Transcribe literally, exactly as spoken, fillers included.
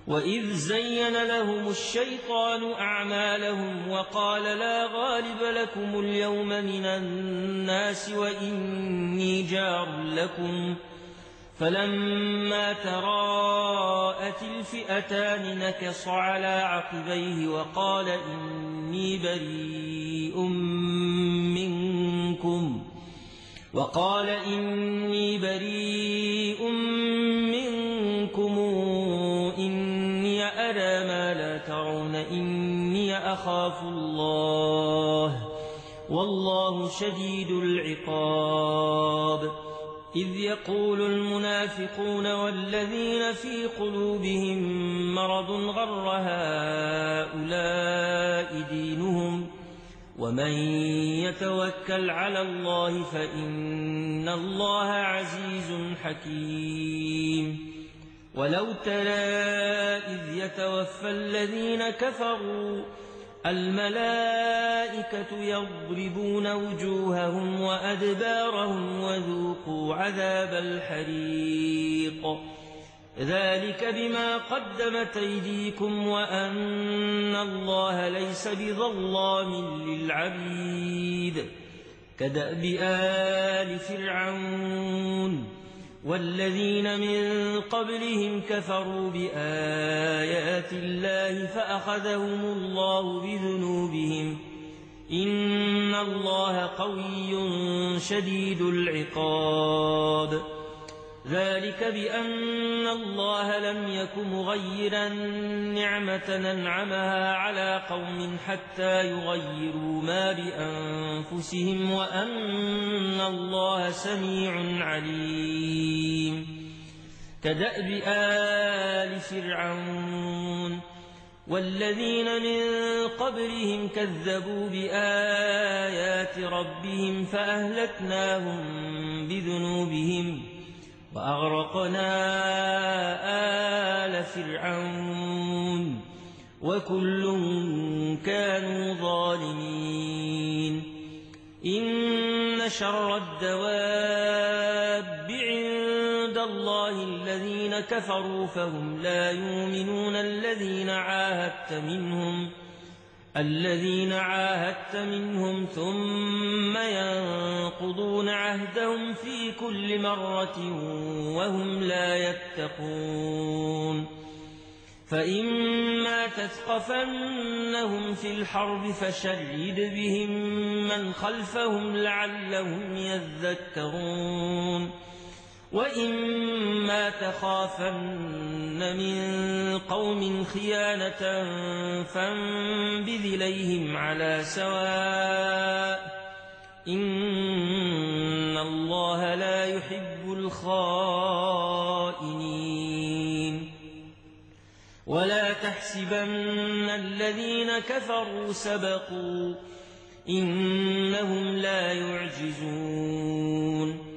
وإذ زين لهم الشيطان أعمالهم وقال لا غالب لكم اليوم من الناس وإني جار لكم فلما تراءت الفئتان نكص على عقبيه وقال إني بريء منكم وقال إني بريء منكم إني أرى ما لا ترون إني أخاف الله والله شديد العقاب إذ يقول المنافقون والذين في قلوبهم مرض غر هؤلاء دينهم ومن يتوكل على الله فإن الله عزيز حكيم ولو ترى إذ يتوفى الذين كفروا الملائكة يضربون وجوههم وأدبارهم وذوقوا عذاب الحريق ذلك بما قدمت أيديكم وأن الله ليس بظلام للعبيد كدأب آل فرعون والذين من قبلهم كفروا بآيات الله فأخذهم الله بذنوبهم إن الله قوي شديد العقاب ذلك بأن الله لم يك مغيرا نعمة أنعمها على قوم حتى يغيروا ما بأنفسهم وأن الله سميع عليم كدأب آل فرعون والذين من قبلهم كذبوا بآيات ربهم فأهلكناهم بذنوبهم وأغرقنا آل فرعون وكل كانوا ظالمين إن شر الدواب عند الله الذين كفروا فهم لا يؤمنون الذين عاهدت منهم الذين عاهدت منهم ثم ينقضون عهدهم في كل مرة وهم لا يتقون فإما تثقفنهم في الحرب فشرد بهم من خلفهم لعلهم يذكرون وإما تخافن من قوم خيانة فانبذ إليهم على سواء إن الله لا يحب الخائنين ولا تحسبن الذين كفروا سبقوا إنهم لا يعجزون